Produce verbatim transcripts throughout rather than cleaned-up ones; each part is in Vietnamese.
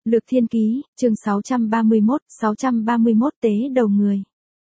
Lược Thiên Ký, chương sáu trăm ba mươi mốt, sáu trăm ba mươi mốt tế đầu người.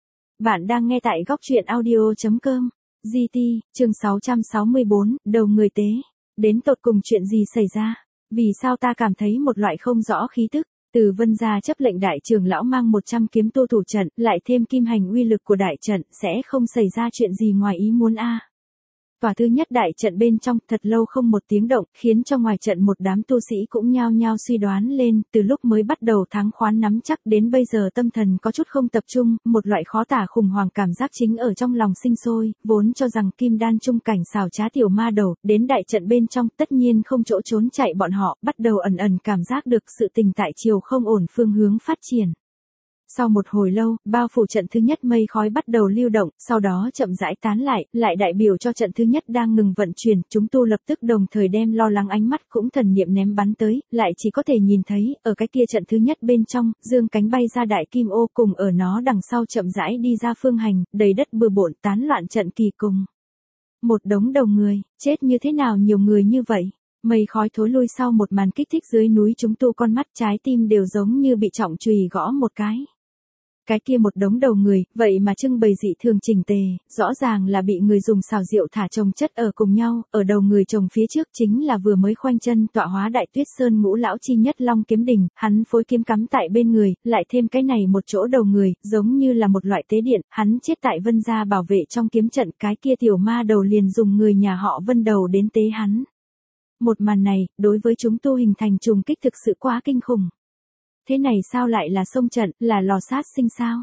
Bạn đang nghe tại góc truyện audio chấm com. giê tê, chương sáu trăm sáu mươi bốn, đầu người tế. Đến tột cùng chuyện gì xảy ra? Vì sao ta cảm thấy một loại không rõ khí tức? Từ Vân gia chấp lệnh đại trưởng lão mang một trăm kiếm tu thủ trận, lại thêm kim hành uy lực của đại trận, sẽ không xảy ra chuyện gì ngoài ý muốn a. Tòa thứ nhất đại trận bên trong thật lâu không một tiếng động, khiến cho ngoài trận một đám tu sĩ cũng nhao nhao suy đoán lên, từ lúc mới bắt đầu thắng khoán nắm chắc đến bây giờ tâm thần có chút không tập trung, một loại khó tả khủng hoảng cảm giác chính ở trong lòng sinh sôi, vốn cho rằng kim đan trung cảnh xảo trá tiểu ma đầu, đến đại trận bên trong tất nhiên không chỗ trốn chạy bọn họ, bắt đầu ẩn ẩn cảm giác được sự tình tại chiều không ổn phương hướng phát triển. Sau một hồi lâu, bao phủ trận thứ nhất mây khói bắt đầu lưu động, sau đó chậm rãi tán lại, lại đại biểu cho trận thứ nhất đang ngừng vận chuyển, chúng tu lập tức đồng thời đem lo lắng ánh mắt cũng thần niệm ném bắn tới, lại chỉ có thể nhìn thấy, ở cái kia trận thứ nhất bên trong, dương cánh bay ra đại kim ô cùng ở nó đằng sau chậm rãi đi ra phương hành, đầy đất bừa bộn tán loạn trận kỳ cùng. Một đống đầu người, chết như thế nào nhiều người như vậy? Mây khói thối lui sau một màn kích thích dưới núi chúng tu con mắt trái tim đều giống như bị trọng chùy gõ một cái. Cái kia một đống đầu người, vậy mà trưng bày dị thường chỉnh tề, rõ ràng là bị người dùng xào rượu thả chồng chất ở cùng nhau, ở đầu người chồng phía trước chính là vừa mới khoanh chân tọa hóa đại tuyết sơn ngũ lão chi nhất long kiếm đình, hắn phối kiếm cắm tại bên người, lại thêm cái này một chỗ đầu người, giống như là một loại tế điện, hắn chết tại Vân gia bảo vệ trong kiếm trận, cái kia tiểu ma đầu liền dùng người nhà họ Vân đầu đến tế hắn. Một màn này, đối với chúng tu hình thành trùng kích thực sự quá kinh khủng. Thế này sao lại là sông trận, là lò sát sinh sao?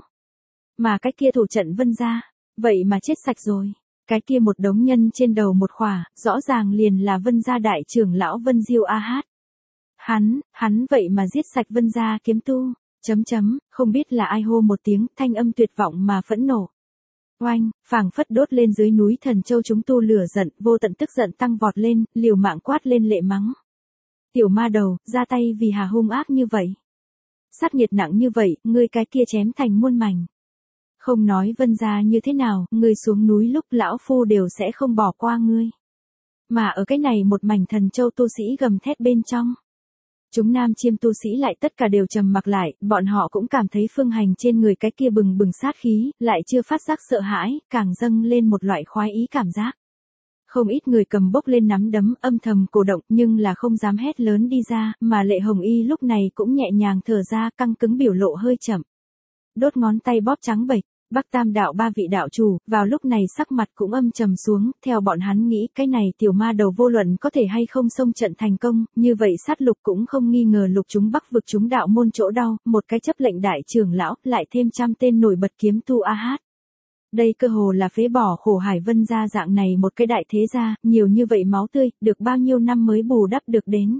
Mà cái kia thủ trận Vân gia, vậy mà chết sạch rồi. Cái kia một đống nhân trên đầu một khỏa, rõ ràng liền là Vân gia đại trưởng lão Vân Diêu A Hát. Hắn, hắn vậy mà giết sạch Vân gia kiếm tu, chấm chấm, không biết là ai hô một tiếng, thanh âm tuyệt vọng mà phẫn nộ. Oanh, phảng phất đốt lên dưới núi Thần Châu chúng tu lửa giận, vô tận tức giận tăng vọt lên, liều mạng quát lên lệ mắng. Tiểu ma đầu, ra tay vì hà hung ác như vậy. Sát nhiệt nặng như vậy, ngươi cái kia chém thành muôn mảnh. Không nói Vân gia như thế nào, ngươi xuống núi lúc lão phu đều sẽ không bỏ qua ngươi. Mà ở cái này một mảnh Thần Châu tu sĩ gầm thét bên trong. Chúng nam chiêm tu sĩ lại tất cả đều trầm mặc lại, bọn họ cũng cảm thấy phương hành trên người cái kia bừng bừng sát khí, lại chưa phát giác sợ hãi, càng dâng lên một loại khoái ý cảm giác. Không ít người cầm bốc lên nắm đấm âm thầm cổ động nhưng là không dám hét lớn đi ra, mà Lệ Hồng Y lúc này cũng nhẹ nhàng thở ra căng cứng biểu lộ hơi chậm. Đốt ngón tay bóp trắng bệch, Bắc Tam đạo ba vị đạo chủ, vào lúc này sắc mặt cũng âm trầm xuống, theo bọn hắn nghĩ cái này tiểu ma đầu vô luận có thể hay không xông trận thành công, như vậy sát lục cũng không nghi ngờ lục chúng Bắc vực chúng đạo môn chỗ đau, một cái chấp lệnh đại trưởng lão, lại thêm trăm tên nổi bật kiếm tu A Hát. Đây cơ hồ là phế bỏ khổ hải Vân gia dạng này một cái đại thế gia, nhiều như vậy máu tươi, được bao nhiêu năm mới bù đắp được đến.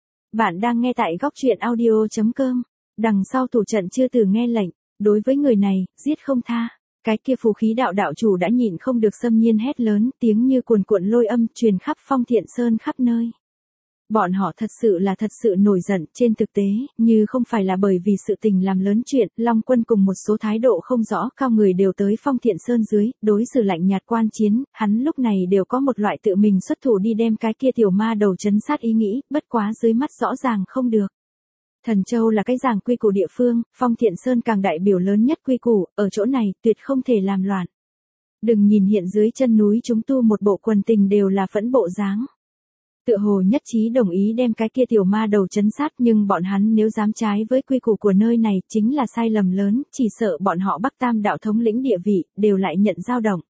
Bạn đang nghe tại góc truyện audio chấm com, đằng sau thủ trận chưa từ nghe lệnh, đối với người này, giết không tha. Cái kia phù khí đạo đạo chủ đã nhịn không được xâm nhiên hét lớn, tiếng như cuồn cuộn lôi âm truyền khắp Phong Thiện Sơn khắp nơi. Bọn họ thật sự là thật sự nổi giận, trên thực tế, như không phải là bởi vì sự tình làm lớn chuyện, Long Quân cùng một số thái độ không rõ cao người đều tới Phong Thiện Sơn dưới, đối xử lạnh nhạt quan chiến, hắn lúc này đều có một loại tự mình xuất thủ đi đem cái kia tiểu ma đầu chấn sát ý nghĩ, bất quá dưới mắt rõ ràng không được. Thần Châu là cái giảng quy củ địa phương, Phong Thiện Sơn càng đại biểu lớn nhất quy củ, ở chỗ này tuyệt không thể làm loạn. Đừng nhìn hiện dưới chân núi chúng tu một bộ quần tình đều là phẫn bộ dáng. Tựa hồ nhất trí đồng ý đem cái kia tiểu ma đầu chấn sát nhưng bọn hắn nếu dám trái với quy củ của nơi này chính là sai lầm lớn, chỉ sợ bọn họ Bắc Tam đạo thống lĩnh địa vị, đều lại nhận dao động.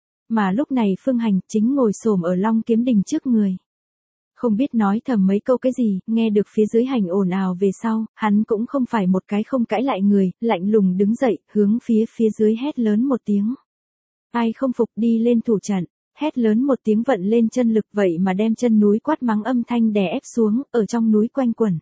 Mà lúc này Phương Hành chính ngồi xổm ở Long Kiếm Đình trước người. Không biết nói thầm mấy câu cái gì, nghe được phía dưới hành ồn ào về sau, hắn cũng không phải một cái không cãi lại người, lạnh lùng đứng dậy, hướng phía phía dưới hét lớn một tiếng. Ai không phục đi lên thủ trận. Hét lớn một tiếng vận lên chân lực vậy mà đem chân núi quát mắng âm thanh đè ép xuống, ở trong núi quanh quẩn.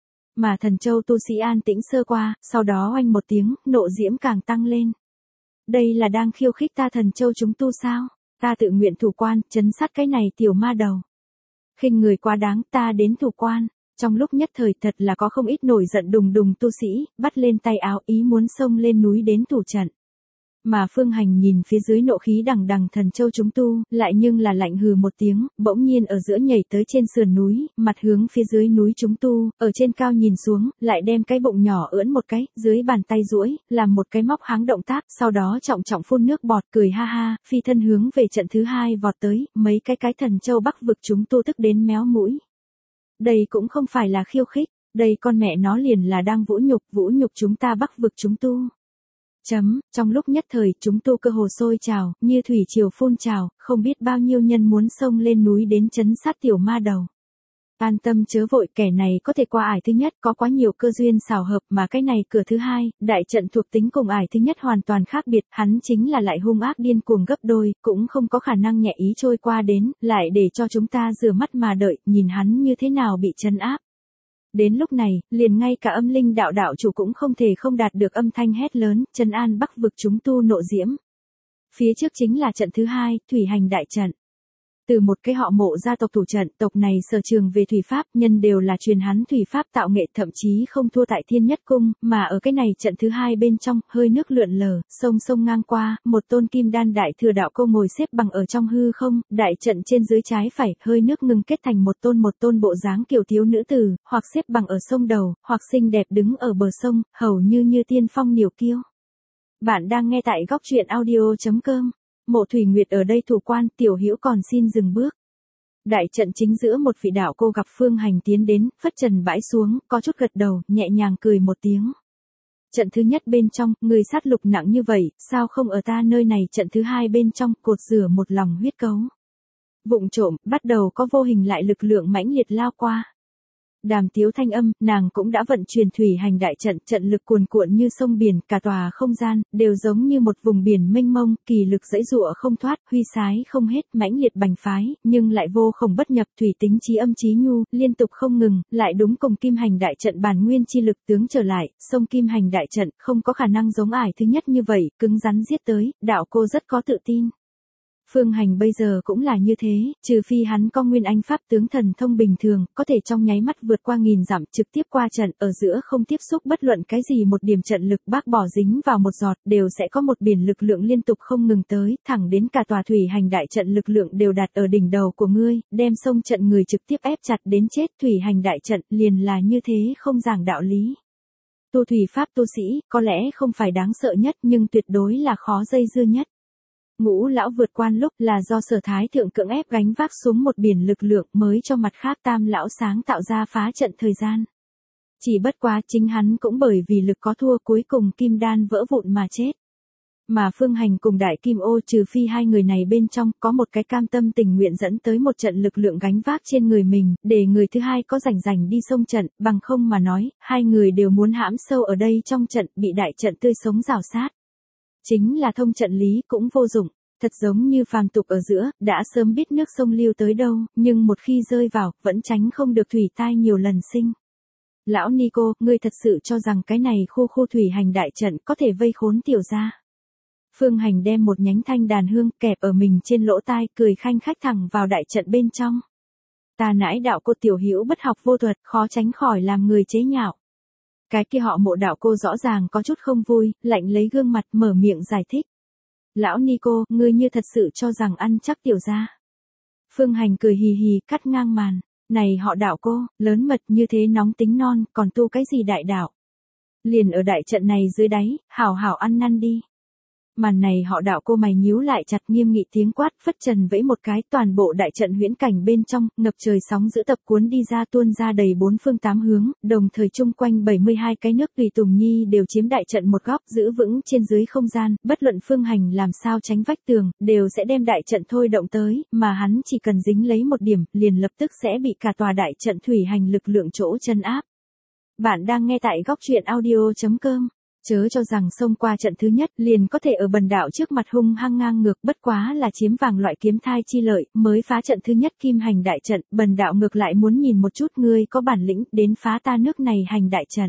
Mà Thần Châu tu sĩ an tĩnh sơ qua, sau đó oanh một tiếng, nộ diễm càng tăng lên. Đây là đang khiêu khích ta Thần Châu chúng tu sao? Ta tự nguyện thủ quan, chấn sát cái này tiểu ma đầu. Khinh người quá đáng, ta đến thủ quan. Trong lúc nhất thời thật là có không ít nổi giận đùng đùng tu sĩ, bắt lên tay áo ý muốn xông lên núi đến thủ trận. Mà Phương Hành nhìn phía dưới nộ khí đằng đằng thần châu chúng tu, lại nhưng là lạnh hừ một tiếng, bỗng nhiên ở giữa nhảy tới trên sườn núi, mặt hướng phía dưới núi chúng tu, ở trên cao nhìn xuống, lại đem cái bụng nhỏ ưỡn một cái, dưới bàn tay duỗi, làm một cái móc háng động tác, sau đó trọng trọng phun nước bọt, cười ha ha, phi thân hướng về trận thứ hai vọt tới, mấy cái cái thần châu Bắc vực chúng tu tức đến méo mũi. Đây cũng không phải là khiêu khích, đây con mẹ nó liền là đang vũ nhục, vũ nhục chúng ta Bắc vực chúng tu. Chấm, trong lúc nhất thời, chúng tu cơ hồ sôi trào, như thủy triều phun trào, không biết bao nhiêu nhân muốn xông lên núi đến trấn sát tiểu ma đầu. An tâm chớ vội, kẻ này có thể qua ải thứ nhất, có quá nhiều cơ duyên xảo hợp, mà cái này cửa thứ hai, đại trận thuộc tính cùng ải thứ nhất hoàn toàn khác biệt, hắn chính là lại hung ác điên cuồng gấp đôi, cũng không có khả năng nhẹ ý trôi qua đến, lại để cho chúng ta rửa mắt mà đợi, nhìn hắn như thế nào bị trấn áp. Đến lúc này, liền ngay cả âm linh đạo đạo chủ cũng không thể không đạt được âm thanh hét lớn, trấn an Bắc vực chúng tu nộ diễm. Phía trước chính là trận thứ hai, thủy hành đại trận. Từ một cái họ Mộ gia tộc thủ trận, tộc này sở trường về thủy pháp, nhân đều là truyền hắn thủy pháp tạo nghệ, thậm chí không thua tại Thiên Nhất Cung, mà ở cái này trận thứ hai bên trong, hơi nước lượn lờ, sông sông ngang qua, một tôn kim đan đại thừa đạo cô ngồi xếp bằng ở trong hư không, đại trận trên dưới trái phải, hơi nước ngừng kết thành một tôn một tôn bộ dáng kiều thiếu nữ tử, hoặc xếp bằng ở sông đầu, hoặc xinh đẹp đứng ở bờ sông, hầu như như tiên phong niều kiêu. Bạn đang nghe tại góc truyện audio chấm com. Mộ Thủy Nguyệt ở đây thủ quan, tiểu hữu còn xin dừng bước. Đại trận chính giữa một vị đạo cô gặp Phương Hành tiến đến, phất trần bãi xuống, có chút gật đầu, nhẹ nhàng cười một tiếng. Trận thứ nhất bên trong, người sát lục nặng như vậy, sao không ở ta nơi này, trận thứ hai bên trong, cột rửa một lòng huyết cấu. Vụng trộm, bắt đầu có vô hình lại lực lượng mãnh liệt lao qua. Đàm tiếu thanh âm, nàng cũng đã vận chuyển thủy hành đại trận, trận lực cuồn cuộn như sông biển, cả tòa không gian, đều giống như một vùng biển mênh mông, kỳ lực dãy dụa không thoát, huy sái không hết, mãnh liệt bành phái, nhưng lại vô khổng bất nhập, thủy tính trí âm trí nhu, liên tục không ngừng, lại đúng cùng kim hành đại trận bản nguyên chi lực tướng trở lại, sông kim hành đại trận, không có khả năng giống ải thứ nhất như vậy, cứng rắn giết tới, đạo cô rất có tự tin. Phương Hành bây giờ cũng là như thế, trừ phi hắn có nguyên anh pháp tướng thần thông bình thường, có thể trong nháy mắt vượt qua nghìn dặm trực tiếp qua trận, ở giữa không tiếp xúc bất luận cái gì một điểm trận lực bác bỏ dính vào một giọt, đều sẽ có một biển lực lượng liên tục không ngừng tới, thẳng đến cả tòa thủy hành đại trận lực lượng đều đặt ở đỉnh đầu của ngươi, đem sông trận người trực tiếp ép chặt đến chết, thủy hành đại trận liền là như thế không giảng đạo lý. Tu thủy pháp tu sĩ, có lẽ không phải đáng sợ nhất nhưng tuyệt đối là khó dây dưa nhất. Ngũ lão vượt quan lúc là do Sở Thái thượng cưỡng ép gánh vác xuống một biển lực lượng mới cho mặt khác tam lão sáng tạo ra phá trận thời gian. Chỉ bất quá chính hắn cũng bởi vì lực có thua cuối cùng kim đan vỡ vụn mà chết. Mà Phương Hành cùng Đại Kim Ô trừ phi hai người này bên trong có một cái cam tâm tình nguyện dẫn tới một trận lực lượng gánh vác trên người mình, để người thứ hai có rảnh rảnh đi xông trận, bằng không mà nói, hai người đều muốn hãm sâu ở đây trong trận bị đại trận tươi sống rào sát. Chính là thông trận lý cũng vô dụng, thật giống như phàm tục ở giữa, đã sớm biết nước sông lưu tới đâu, nhưng một khi rơi vào, vẫn tránh không được thủy tai nhiều lần sinh. Lão Nico, ngươi thật sự cho rằng cái này khu khu thủy hành đại trận có thể vây khốn tiểu gia. Phương Hành đem một nhánh thanh đàn hương kẹp ở mình trên lỗ tai, cười khanh khách thẳng vào đại trận bên trong. Ta nãi đạo cô tiểu hữu bất học vô thuật, khó tránh khỏi làm người chế nhạo. Cái kia họ Mộ đạo cô rõ ràng có chút không vui, lạnh lấy gương mặt mở miệng giải thích. Lão Nico, ngươi như thật sự cho rằng ăn chắc tiểu gia. Phương Hành cười hì hì cắt ngang màn. Này họ đạo cô, lớn mật như thế nóng tính non, còn tu cái gì đại đạo. Liền ở đại trận này dưới đáy, hảo hảo ăn năn đi. Màn này họ đạo cô mày nhíu lại chặt nghiêm nghị tiếng quát, phất trần vẫy một cái, toàn bộ đại trận huyễn cảnh bên trong, ngập trời sóng giữ tập cuốn đi ra tuôn ra đầy bốn phương tám hướng, đồng thời chung quanh bảy mươi hai cái nước tùy tùng nhi đều chiếm đại trận một góc giữ vững trên dưới không gian, bất luận Phương Hành làm sao tránh vách tường, đều sẽ đem đại trận thôi động tới, mà hắn chỉ cần dính lấy một điểm, liền lập tức sẽ bị cả tòa đại trận thủy hành lực lượng chỗ chân áp. Bạn đang nghe tại góc truyện audio chấm com. Chớ cho rằng xông qua trận thứ nhất liền có thể ở bần đạo trước mặt hung hăng ngang ngược, bất quá là chiếm vàng loại kiếm thai chi lợi, mới phá trận thứ nhất kim hành đại trận, bần đạo ngược lại muốn nhìn một chút ngươi có bản lĩnh đến phá ta nước này hành đại trận.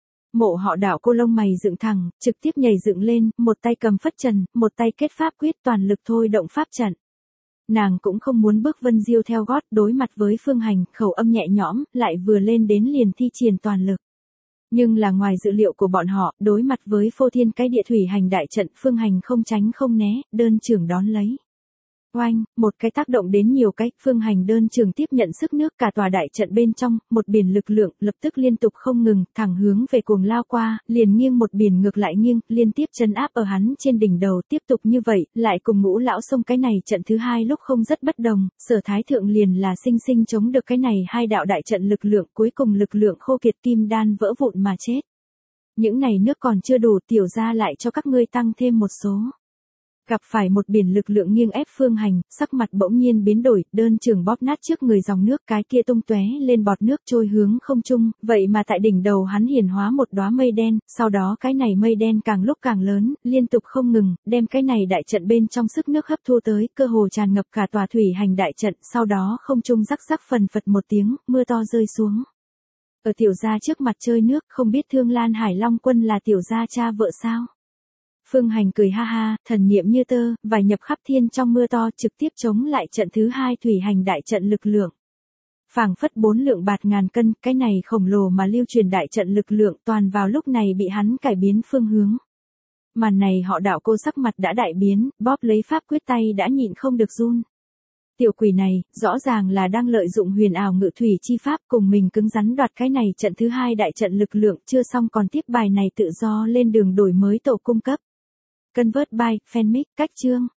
Mộ họ đạo cô lông mày dựng thẳng, trực tiếp nhảy dựng lên, một tay cầm phất trần, một tay kết pháp quyết toàn lực thôi động pháp trận. Nàng cũng không muốn bước Vân Diêu theo gót, đối mặt với Phương Hành, khẩu âm nhẹ nhõm, lại vừa lên đến liền thi triển toàn lực. Nhưng là ngoài dự liệu của bọn họ, đối mặt với phô thiên cái địa thủy hành đại trận, Phương Hành không tránh không né, đơn trưởng đón lấy. Oanh, một cái tác động đến nhiều cái, Phương Hành đơn trường tiếp nhận sức nước cả tòa đại trận bên trong, một biển lực lượng, lập tức liên tục không ngừng, thẳng hướng về cuồng lao qua, liền nghiêng một biển ngược lại nghiêng, liên tiếp trấn áp ở hắn trên đỉnh đầu, tiếp tục như vậy, lại cùng Ngũ lão xông cái này trận thứ hai lúc không rất bất đồng, Sở Thái thượng liền là sinh sinh chống được cái này hai đạo đại trận lực lượng, cuối cùng lực lượng khô kiệt kim đan vỡ vụn mà chết. Những này nước còn chưa đủ, tiểu gia lại cho các ngươi tăng thêm một số. Gặp phải một biển lực lượng nghiêng ép Phương Hành, sắc mặt bỗng nhiên biến đổi, đơn trường bóp nát trước người dòng nước, cái kia tung tóe lên bọt nước trôi hướng không trung, vậy mà tại đỉnh đầu hắn hiển hóa một đóa mây đen, sau đó cái này mây đen càng lúc càng lớn, liên tục không ngừng, đem cái này đại trận bên trong sức nước hấp thu tới, cơ hồ tràn ngập cả tòa thủy hành đại trận, sau đó không trung rắc rắc phần phật một tiếng, mưa to rơi xuống. Ở tiểu gia trước mặt chơi nước, không biết Thương Lan Hải Long Quân là tiểu gia cha vợ sao? Phương Hành cười ha ha, thần niệm như tơ, vài nhập khắp thiên trong mưa to, trực tiếp chống lại trận thứ hai thủy hành đại trận lực lượng. Phảng phất bốn lượng bạt ngàn cân, cái này khổng lồ mà lưu truyền đại trận lực lượng toàn vào lúc này bị hắn cải biến phương hướng. Màn này họ đạo cô sắc mặt đã đại biến, bóp lấy pháp quyết tay đã nhịn không được run. Tiểu quỷ này, rõ ràng là đang lợi dụng huyền ảo ngự thủy chi pháp cùng mình cứng rắn đoạt cái này trận thứ hai đại trận lực lượng, chưa xong còn tiếp bài này tự do lên đường đổi mới tổ cung cấp. Convert by, Fanmic, cách chương.